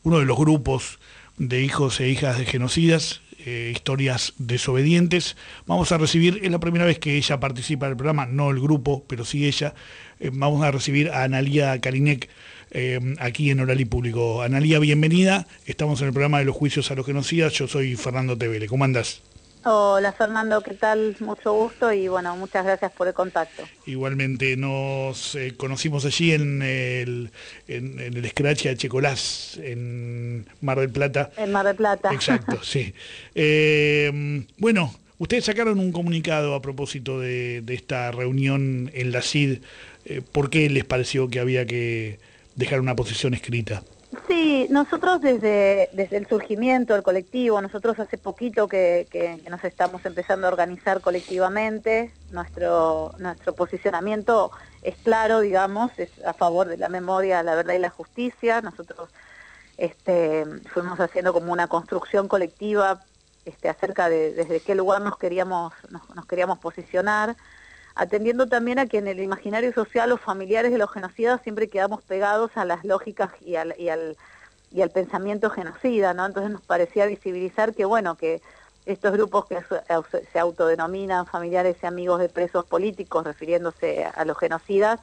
uno de los grupos de hijos e hijas de genocidas, historias desobedientes. Vamos a recibir, es la primera vez que ella participa del programa, no el grupo, pero sí ella. Vamos a recibir a Analía Kalinek aquí en Oral y Público. Analía, bienvenida. Estamos en el programa de los juicios a los genocidas. Yo soy Fernando Tevele. ¿Cómo andás? Hola Fernando, ¿qué tal? Mucho gusto y bueno, muchas gracias por el contacto. Igualmente, nos conocimos allí en el Scratch a Checolás, en Mar del Plata. En Mar del Plata. Exacto, sí. Bueno, ustedes sacaron un comunicado a propósito de esta reunión en la CID. ¿Por qué les pareció que había que dejar una posición escrita? Sí, nosotros desde el surgimiento del colectivo, nosotros hace poquito que nos estamos empezando a organizar colectivamente, nuestro posicionamiento es claro, digamos, es a favor de la memoria, la verdad y la justicia. Nosotros fuimos haciendo como una construcción colectiva acerca de desde qué lugar nos queríamos posicionar, atendiendo también a que en el imaginario social los familiares de los genocidas siempre quedamos pegados a las lógicas y al pensamiento genocida, ¿no? Entonces nos parecía visibilizar que, bueno, que estos grupos que se autodenominan familiares y amigos de presos políticos, refiriéndose a los genocidas,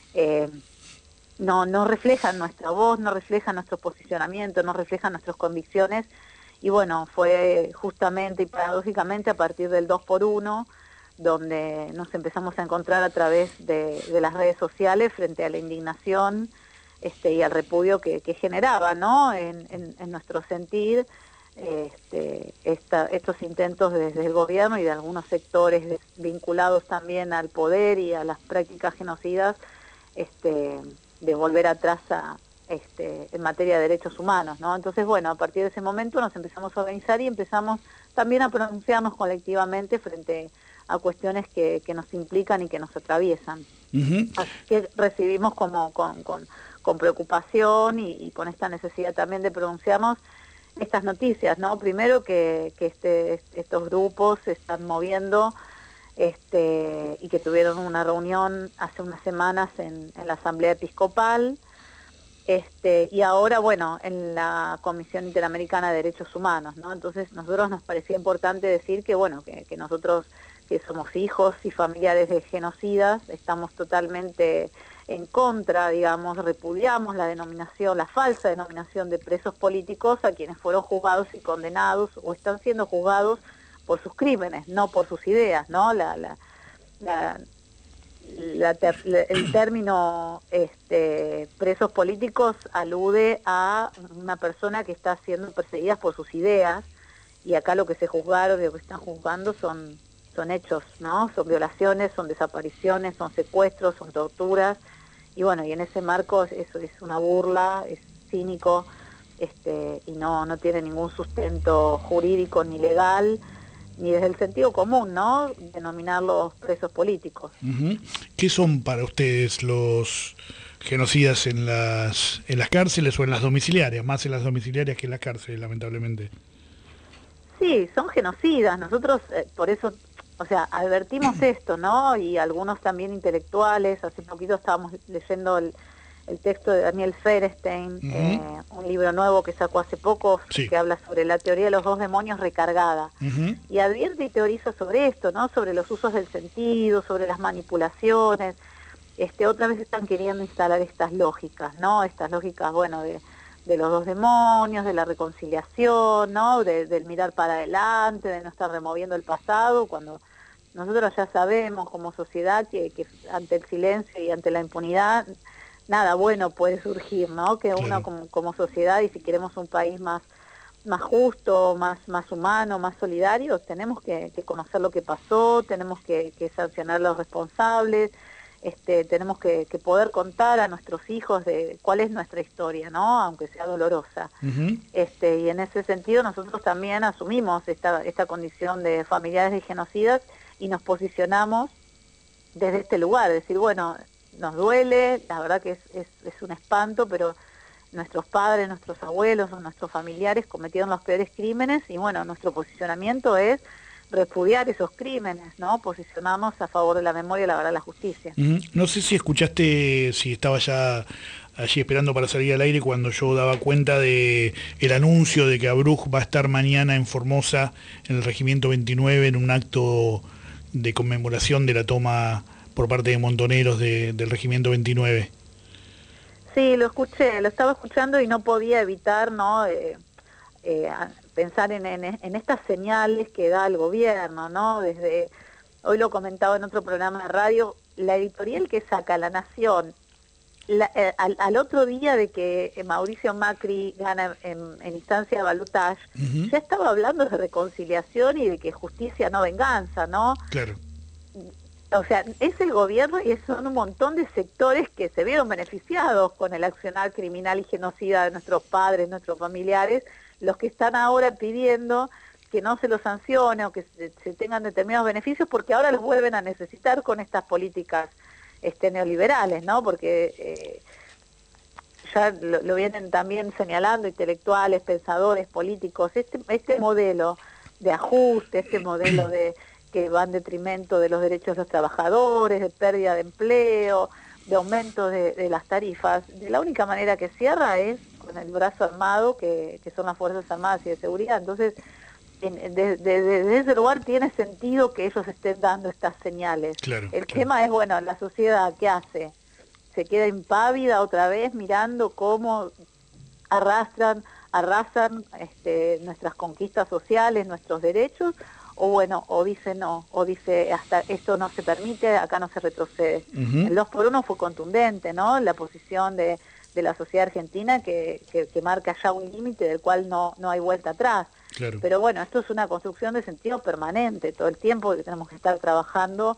no reflejan nuestra voz, no reflejan nuestro posicionamiento, no reflejan nuestras convicciones, y bueno, fue justamente y paradójicamente a partir del 2x1, donde nos empezamos a encontrar a través de las redes sociales frente a la indignación y al repudio que generaba, ¿no? en nuestro sentir estos intentos desde el gobierno y de algunos sectores vinculados también al poder y a las prácticas genocidas, de volver atrás en materia de derechos humanos, ¿no? Entonces, bueno, a partir de ese momento nos empezamos a organizar y empezamos también a pronunciarnos colectivamente frente a cuestiones que nos implican y que nos atraviesan. Uh-huh. Así que recibimos con preocupación y con esta necesidad también de pronunciarnos estas noticias, ¿no? Primero que estos grupos se están moviendo y que tuvieron una reunión hace unas semanas en la Asamblea Episcopal, y ahora, bueno, en la Comisión Interamericana de Derechos Humanos, ¿no? Entonces, nosotros nos parecía importante decir que, bueno, que nosotros, que somos hijos y familiares de genocidas, estamos totalmente en contra, digamos, repudiamos la falsa denominación de presos políticos a quienes fueron juzgados y condenados o están siendo juzgados por sus crímenes, no por sus ideas, ¿no? El término presos políticos alude a una persona que está siendo perseguida por sus ideas, y acá lo que se juzgaron y lo que están juzgando son hechos, ¿no? Son violaciones, son desapariciones, son secuestros, son torturas, y bueno, y en ese marco eso es una burla, es cínico, y no tiene ningún sustento jurídico ni legal, ni desde el sentido común, ¿no? Denominarlos presos políticos. Uh-huh. ¿Qué son para ustedes los genocidas en las cárceles o en las domiciliarias? Más en las domiciliarias que en las cárceles, lamentablemente. Sí, son genocidas. Nosotros, por eso, o sea, advertimos esto, ¿no? Y algunos también intelectuales. Hace poquito estábamos leyendo el texto de Daniel Ferenstein, uh-huh, un libro nuevo que sacó hace poco, sí, que habla sobre la teoría de los dos demonios recargada. Uh-huh. Y advierte y teoriza sobre esto, ¿no? Sobre los usos del sentido, sobre las manipulaciones. Otra vez están queriendo instalar estas lógicas, ¿no? Estas lógicas, bueno, de los dos demonios, de la reconciliación, ¿no? Del mirar para adelante, de no estar removiendo el pasado, cuando nosotros ya sabemos como sociedad que ante el silencio y ante la impunidad nada bueno puede surgir, ¿no? Que uno como sociedad, y si queremos un país más justo, más humano, más solidario, tenemos que conocer lo que pasó, tenemos que sancionar a los responsables, tenemos que poder contar a nuestros hijos de cuál es nuestra historia, ¿no? Aunque sea dolorosa. Uh-huh. Y en ese sentido nosotros también asumimos esta condición de familiares de genocidas y nos posicionamos desde este lugar, decir, bueno, nos duele, la verdad que es un espanto, pero nuestros padres, nuestros abuelos o nuestros familiares cometieron los peores crímenes, y bueno, nuestro posicionamiento es repudiar esos crímenes, ¿no? Posicionarnos a favor de la memoria, la verdad, la justicia. No sé si escuchaste, si estaba ya allí esperando para salir al aire cuando yo daba cuenta de el anuncio de que Abruj va a estar mañana en Formosa, en el Regimiento 29, en un acto de conmemoración de la toma por parte de montoneros del Regimiento 29. Sí, lo escuché, lo estaba escuchando y no podía evitar, ¿no? Pensar en estas señales que da el gobierno, ¿no? Desde, hoy lo comentaba en otro programa de radio, la editorial que saca La Nación, al otro día de que Mauricio Macri gana en instancia de balotaje, ya estaba hablando de reconciliación y de que justicia no venganza, ¿no? Claro. O sea, es el gobierno y son un montón de sectores que se vieron beneficiados con el accionar criminal y genocida de nuestros padres, nuestros familiares, los que están ahora pidiendo que no se los sancione o que se tengan determinados beneficios porque ahora los vuelven a necesitar con estas políticas neoliberales, ¿no? Porque ya lo vienen también señalando intelectuales, pensadores, políticos, este modelo de ajuste, este modelo de que va en detrimento de los derechos de los trabajadores, de pérdida de empleo, de aumento de las tarifas, de la única manera que cierra es con el brazo armado, que son las Fuerzas Armadas y de Seguridad. Entonces, desde ese lugar tiene sentido que ellos estén dando estas señales. Claro, el tema es, bueno, la sociedad, ¿qué hace? Se queda impávida otra vez mirando cómo arrasan nuestras conquistas sociales, nuestros derechos, o bueno, o dice no, o dice hasta esto no se permite, acá no se retrocede. El 2x1 fue contundente, ¿no? La posición de la sociedad argentina que marca ya un límite del cual no hay vuelta atrás. Claro. Pero bueno, esto es una construcción de sentido permanente, todo el tiempo que tenemos que estar trabajando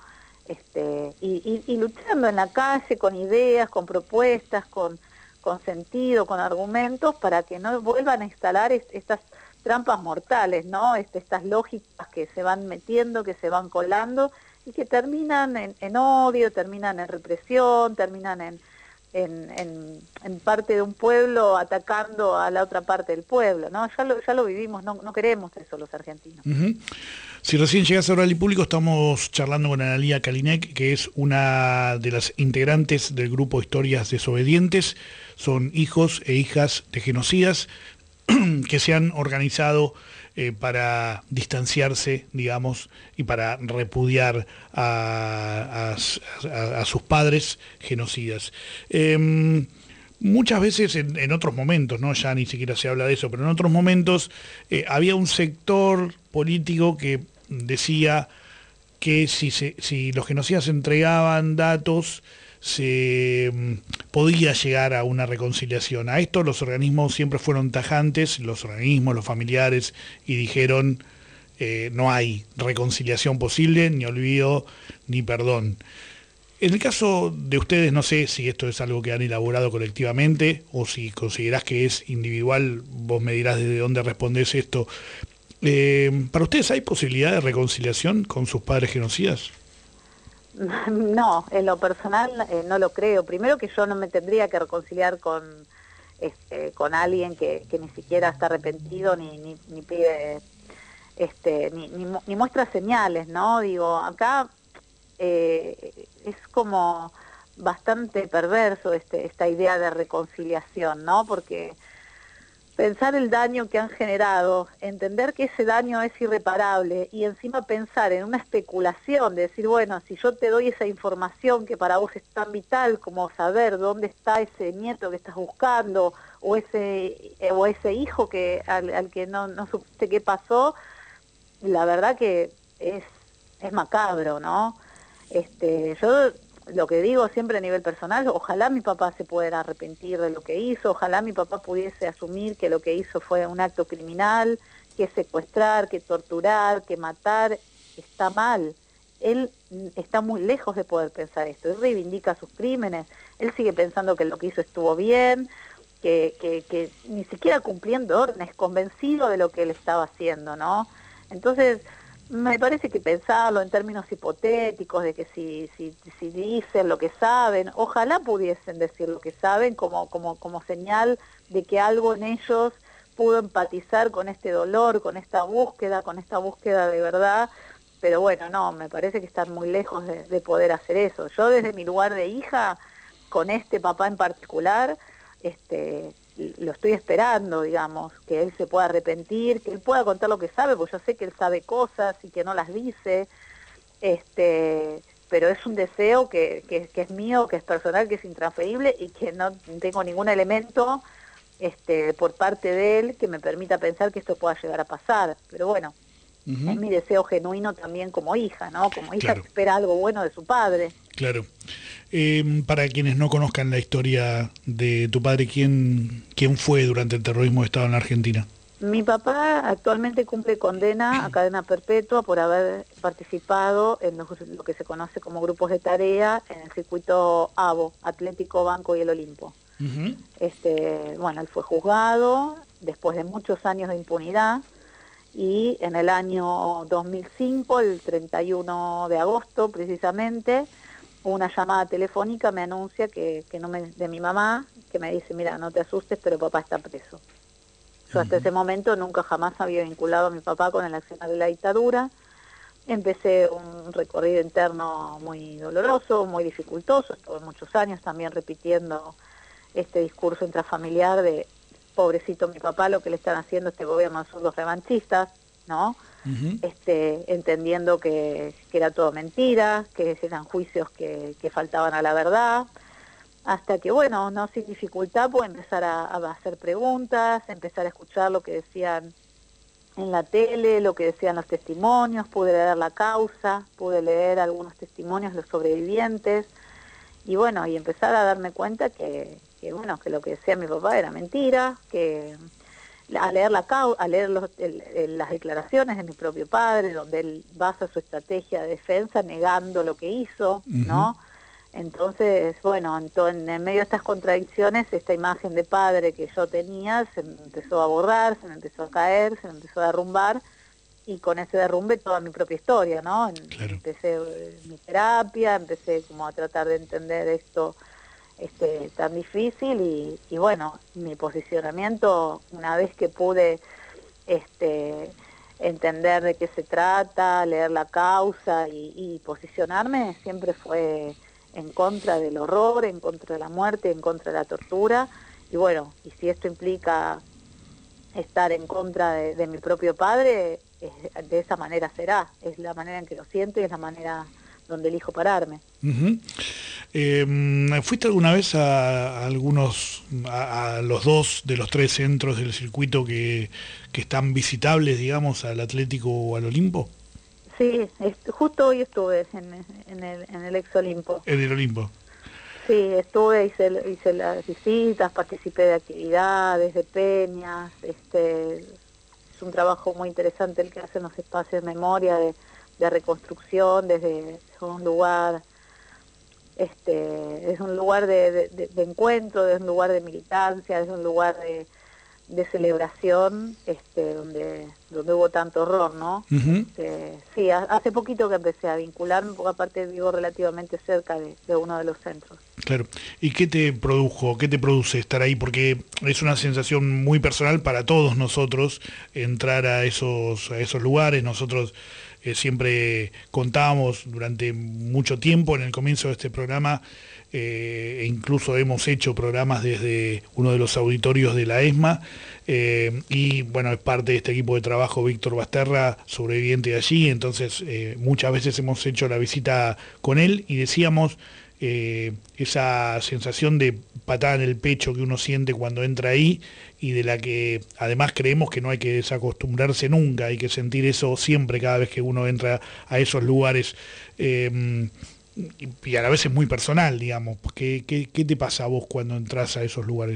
y luchando en la calle con ideas, con propuestas, con sentido, con argumentos, para que no vuelvan a instalar estas trampas mortales, ¿no? Estas lógicas que se van metiendo, que se van colando y que terminan en odio, terminan en represión, terminan en parte de un pueblo atacando a la otra parte del pueblo, ¿no? Ya lo vivimos, no queremos eso los argentinos. Si recién llegas a Oral y Público, estamos charlando con Analía Kalinek, que es una de las integrantes del grupo Historias Desobedientes. Son hijos e hijas de genocidas que se han organizado para distanciarse, digamos, y para repudiar a sus padres genocidas. Muchas veces en otros momentos, ¿no? Ya ni siquiera se habla de eso, pero en otros momentos había un sector político que decía que si los genocidas entregaban datos, se podía llegar a una reconciliación. A esto los organismos siempre fueron tajantes, los organismos, los familiares, y dijeron no hay reconciliación posible, ni olvido, ni perdón. En el caso de ustedes, no sé si esto es algo que han elaborado colectivamente o si considerás que es individual, vos me dirás desde dónde respondés esto. ¿Para ustedes hay posibilidad de reconciliación con sus padres genocidas? No, en lo personal no lo creo. Primero que yo no me tendría que reconciliar con alguien que ni siquiera está arrepentido ni pide ni muestra señales, ¿no? Digo, acá es como bastante perverso esta idea de reconciliación, ¿no? Porque pensar el daño que han generado, entender que ese daño es irreparable y encima pensar en una especulación de decir, bueno, si yo te doy esa información que para vos es tan vital como saber dónde está ese nieto que estás buscando o ese hijo al que no supiste qué pasó, la verdad que es macabro, ¿no? Yo lo que digo siempre a nivel personal, ojalá mi papá se pudiera arrepentir de lo que hizo, ojalá mi papá pudiese asumir que lo que hizo fue un acto criminal, que secuestrar, que torturar, que matar, está mal. Él está muy lejos de poder pensar esto, él reivindica sus crímenes, él sigue pensando que lo que hizo estuvo bien, que ni siquiera cumpliendo órdenes, convencido de lo que él estaba haciendo, ¿no? Entonces, me parece que pensarlo en términos hipotéticos, de que si dicen lo que saben, ojalá pudiesen decir lo que saben como señal de que algo en ellos pudo empatizar con este dolor, con esta búsqueda de verdad, pero bueno, no, me parece que están muy lejos de poder hacer eso. Yo desde mi lugar de hija, con este papá en particular, lo estoy esperando, digamos, que él se pueda arrepentir, que él pueda contar lo que sabe, porque yo sé que él sabe cosas y que no las dice, pero es un deseo que es mío, que es personal, que es intransferible y que no tengo ningún elemento por parte de él que me permita pensar que esto pueda llegar a pasar. Pero bueno, es mi deseo genuino también como hija, ¿no? Como hija Claro. que espera algo bueno de su padre. Claro. Para quienes no conozcan la historia de tu padre, ¿quién fue durante el terrorismo de Estado en la Argentina? Mi papá actualmente cumple condena a cadena perpetua por haber participado en lo que se conoce como grupos de tarea en el circuito ABO, Atlético, Banco y el Olimpo. Uh-huh. Bueno, él fue juzgado después de muchos años de impunidad y en el año 2005, el 31 de agosto precisamente, una llamada telefónica me anuncia de mi mamá, que me dice, mira, no te asustes, pero papá está preso. Yo hasta ese momento nunca jamás había vinculado a mi papá con el accionar de la dictadura. Empecé un recorrido interno muy doloroso, muy dificultoso, estuve muchos años también repitiendo este discurso intrafamiliar de pobrecito mi papá, lo que le están haciendo este gobierno son los revanchistas, ¿no? Uh-huh. Entendiendo que era todo mentira, que eran juicios que faltaban a la verdad, hasta que, bueno, no sin dificultad pude empezar a hacer preguntas, empezar a escuchar lo que decían en la tele, lo que decían los testimonios, pude leer la causa, pude leer algunos testimonios de los sobrevivientes, y bueno, y empezar a darme cuenta que lo que decía mi papá era mentira, que a leer las declaraciones de mi propio padre, donde él basa su estrategia de defensa negando lo que hizo, ¿no? Entonces, bueno, en medio de estas contradicciones, esta imagen de padre que yo tenía se me empezó a borrar, se me empezó a caer, se me empezó a derrumbar, y con ese derrumbe toda mi propia historia, ¿no? Claro. Empecé mi terapia, empecé como a tratar de entender esto tan difícil, y bueno, mi posicionamiento, una vez que pude entender de qué se trata, leer la causa y posicionarme, siempre fue en contra del horror, en contra de la muerte, en contra de la tortura, y bueno, y si esto implica estar en contra de mi propio padre, de esa manera será, es la manera en que lo siento y es la manera donde elijo pararme. Uh-huh. ¿Fuiste alguna vez a los dos de los tres centros del circuito que están visitables, digamos, al Atlético o al Olimpo? Sí, justo hoy estuve en el ex Olimpo. En el Olimpo. Sí, estuve, hice las visitas, participé de actividades, de peñas, es un trabajo muy interesante el que hacen los espacios de memoria, de reconstrucción, desde un lugar, es un lugar de encuentro, es un lugar de militancia, es un lugar de celebración, donde hubo tanto horror, ¿no? Uh-huh. Sí, hace poquito que empecé a vincularme, porque aparte vivo relativamente cerca de uno de los centros. Claro. ¿Y qué te produce estar ahí? Porque es una sensación muy personal para todos nosotros entrar a esos lugares. Nosotros siempre contábamos durante mucho tiempo en el comienzo de este programa, e incluso hemos hecho programas desde uno de los auditorios de la ESMA, y bueno, es parte de este equipo de trabajo Víctor Basterra, sobreviviente de allí, entonces muchas veces hemos hecho la visita con él y decíamos esa sensación de patada en el pecho que uno siente cuando entra ahí, y de la que además creemos que no hay que desacostumbrarse nunca, hay que sentir eso siempre cada vez que uno entra a esos lugares, y a la vez es muy personal, digamos. ¿Qué te pasa a vos cuando entras a esos lugares?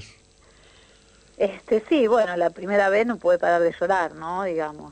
Sí, bueno, la primera vez no pude parar de llorar, ¿no? Digamos,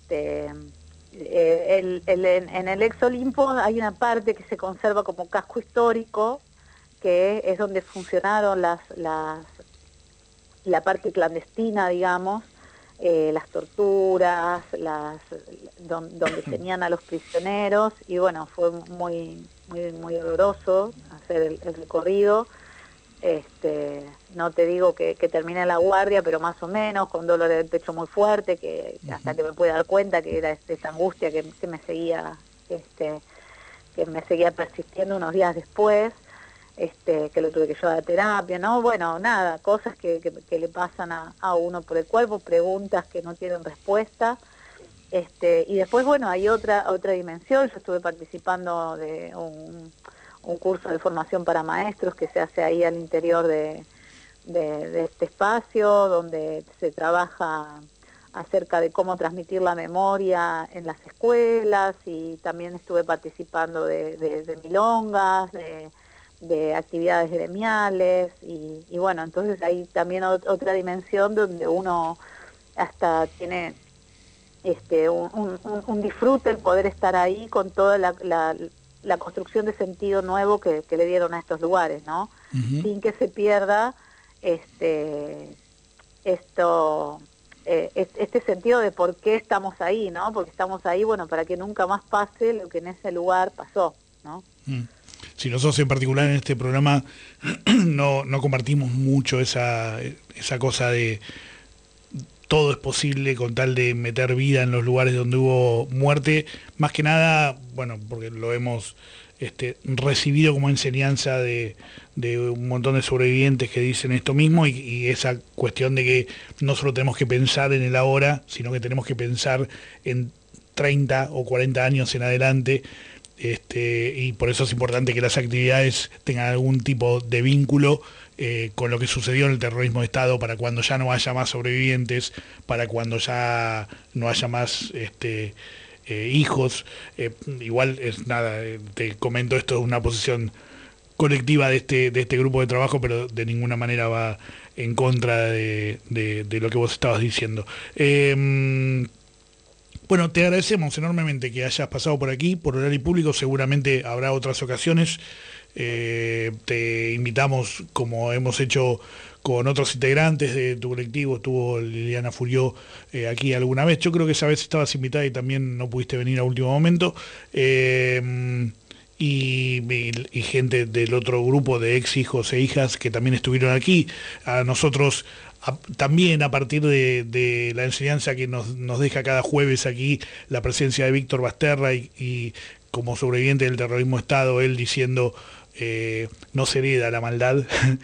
en el ex Olimpo hay una parte que se conserva como casco histórico, que es donde funcionaron la parte clandestina, digamos, las torturas, donde tenían a los prisioneros, y bueno, fue muy doloroso hacer el recorrido. No te digo que terminé la guardia, pero más o menos, con dolor del pecho muy fuerte, que hasta que me pude dar cuenta que era esta angustia que me seguía persistiendo unos días después. que lo tuve que llevar a terapia, ¿no? Bueno, nada, cosas que le pasan a uno por el cuerpo, preguntas que no tienen respuesta. Y después, bueno, hay otra dimensión. Yo estuve participando de un curso de formación para maestros que se hace ahí al interior de este espacio, donde se trabaja acerca de cómo transmitir la memoria en las escuelas, y también estuve participando de milongas, de actividades gremiales, y bueno, entonces hay también otra dimensión donde uno hasta tiene un disfrute el poder estar ahí con toda la construcción de sentido nuevo que le dieron a estos lugares, ¿no? Uh-huh. Sin que se pierda este sentido de por qué estamos ahí, ¿no? Porque estamos ahí, bueno, para que nunca más pase lo que en ese lugar pasó, ¿no? Si nosotros en particular en este programa no compartimos mucho esa cosa de todo es posible con tal de meter vida en los lugares donde hubo muerte, más que nada, bueno, porque lo hemos recibido como enseñanza de un montón de sobrevivientes que dicen esto mismo, y esa cuestión de que no solo tenemos que pensar en el ahora, sino que tenemos que pensar en 30 o 40 años en adelante, y por eso es importante que las actividades tengan algún tipo de vínculo con lo que sucedió en el terrorismo de Estado, para cuando ya no haya más sobrevivientes, para cuando ya no haya más hijos. Igual es nada, te comento, esto es una posición colectiva de este grupo de trabajo, pero de ninguna manera va en contra de lo que vos estabas diciendo. Bueno, te agradecemos enormemente que hayas pasado por aquí, por Horario Público. Seguramente habrá otras ocasiones. Te invitamos, como hemos hecho con otros integrantes de tu colectivo. Estuvo Liliana Furió aquí alguna vez. Yo creo que esa vez estabas invitada y también no pudiste venir a último momento. Y gente del otro grupo de ex hijos e hijas que también estuvieron aquí. A nosotros también, a partir de la enseñanza que nos deja cada jueves aquí la presencia de Víctor Basterra, y como sobreviviente del terrorismo de Estado, él diciendo no se hereda la maldad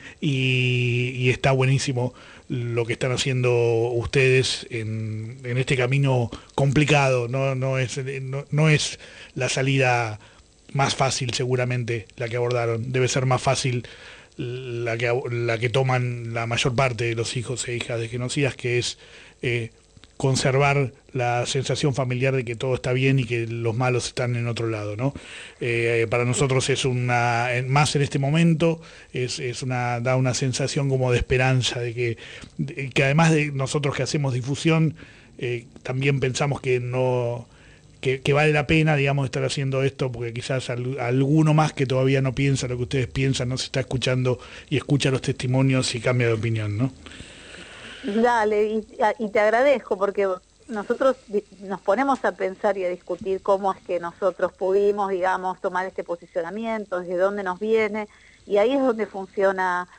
y está buenísimo lo que están haciendo ustedes en este camino complicado. No es la salida más fácil, seguramente, la que abordaron. Debe ser más fácil la que toman la mayor parte de los hijos e hijas de genocidas, que es conservar la sensación familiar de que todo está bien y que los malos están en otro lado, ¿no? Para nosotros es más en este momento, da una sensación como de esperanza, de que además de nosotros que hacemos difusión, también pensamos que vale la pena, digamos, estar haciendo esto, porque quizás alguno más que todavía no piensa lo que ustedes piensan, no se está escuchando y escucha los testimonios y cambia de opinión, ¿no? Dale, y te agradezco, porque nosotros nos ponemos a pensar y a discutir cómo es que nosotros pudimos, digamos, tomar este posicionamiento, desde dónde nos viene, y ahí es donde funciona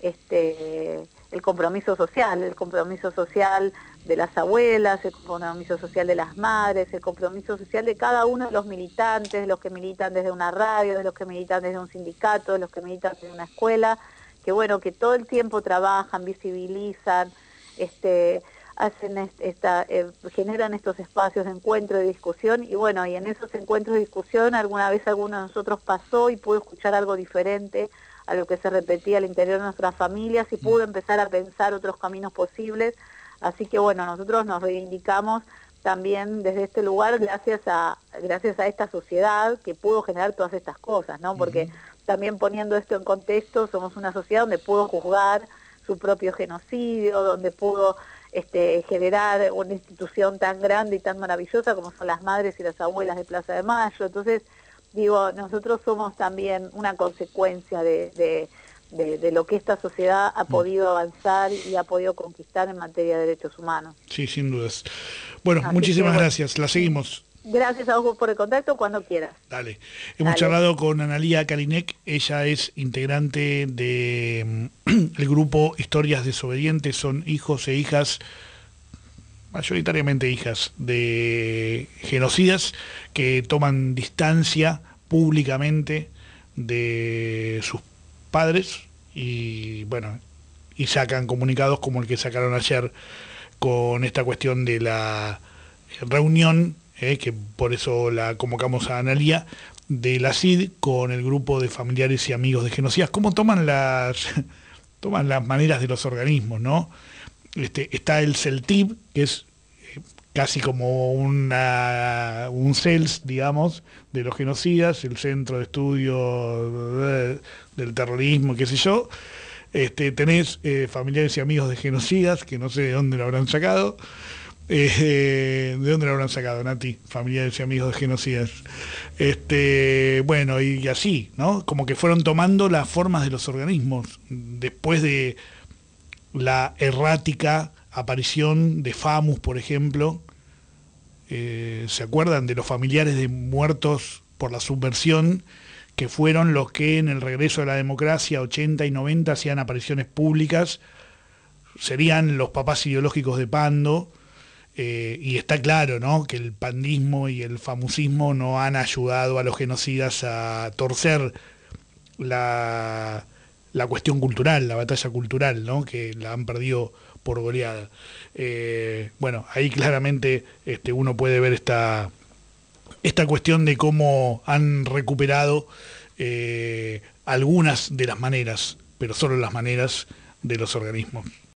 el compromiso social de las abuelas, el compromiso social de las madres, el compromiso social de cada uno de los militantes, de los que militan desde una radio, de los que militan desde un sindicato, de los que militan desde una escuela, que bueno, que todo el tiempo trabajan, visibilizan, hacen generan estos espacios de encuentro y discusión, y bueno, y en esos encuentros de discusión alguna vez alguno de nosotros pasó y pudo escuchar algo diferente a lo que se repetía al interior de nuestras familias, y pudo empezar a pensar otros caminos posibles. Así que bueno, nosotros nos reivindicamos también desde este lugar gracias a esta sociedad que pudo generar todas estas cosas, ¿no? Porque también, poniendo esto en contexto, somos una sociedad donde pudo juzgar su propio genocidio, donde pudo generar una institución tan grande y tan maravillosa como son las madres y las abuelas de Plaza de Mayo. Entonces, digo, nosotros somos también una consecuencia de lo que esta sociedad ha podido avanzar y ha podido conquistar en materia de derechos humanos. Sí, sin dudas. Bueno, muchísimas gracias. La seguimos. Gracias a vos por el contacto, cuando quieras. Dale. Hemos charlado con Analía Kalinek. Ella es integrante de el grupo Historias Desobedientes. Son hijos e hijas, mayoritariamente hijas de genocidas, que toman distancia públicamente de sus padres y bueno, y sacan comunicados como el que sacaron ayer con esta cuestión de la reunión, que por eso la convocamos a Analía, de la CID con el grupo de familiares y amigos de genocidas. ¿Cómo toman toman las maneras de los organismos, ¿no? Está el CELTIB, que es casi como un CELS, digamos, de los genocidas, el Centro de Estudio del Terrorismo, qué sé yo. Tenés familiares y amigos de genocidas, que no sé de dónde lo habrán sacado. ¿De dónde lo habrán sacado, Nati? Familiares y amigos de genocidas. Bueno, y así, ¿no? Como que fueron tomando las formas de los organismos después de la errática aparición de FAMUS, por ejemplo. ¿Se acuerdan de los familiares de muertos por la subversión, que fueron los que en el regreso de la democracia 80 y 90 hacían apariciones públicas? Serían los papás ideológicos de Pando. Y está claro, ¿no?, que el pandismo y el famusismo no han ayudado a los genocidas a torcer la cuestión cultural, la batalla cultural, ¿no?, que la han perdido por goleada. Bueno, ahí claramente uno puede ver esta cuestión de cómo han recuperado algunas de las maneras, pero solo las maneras de los organismos.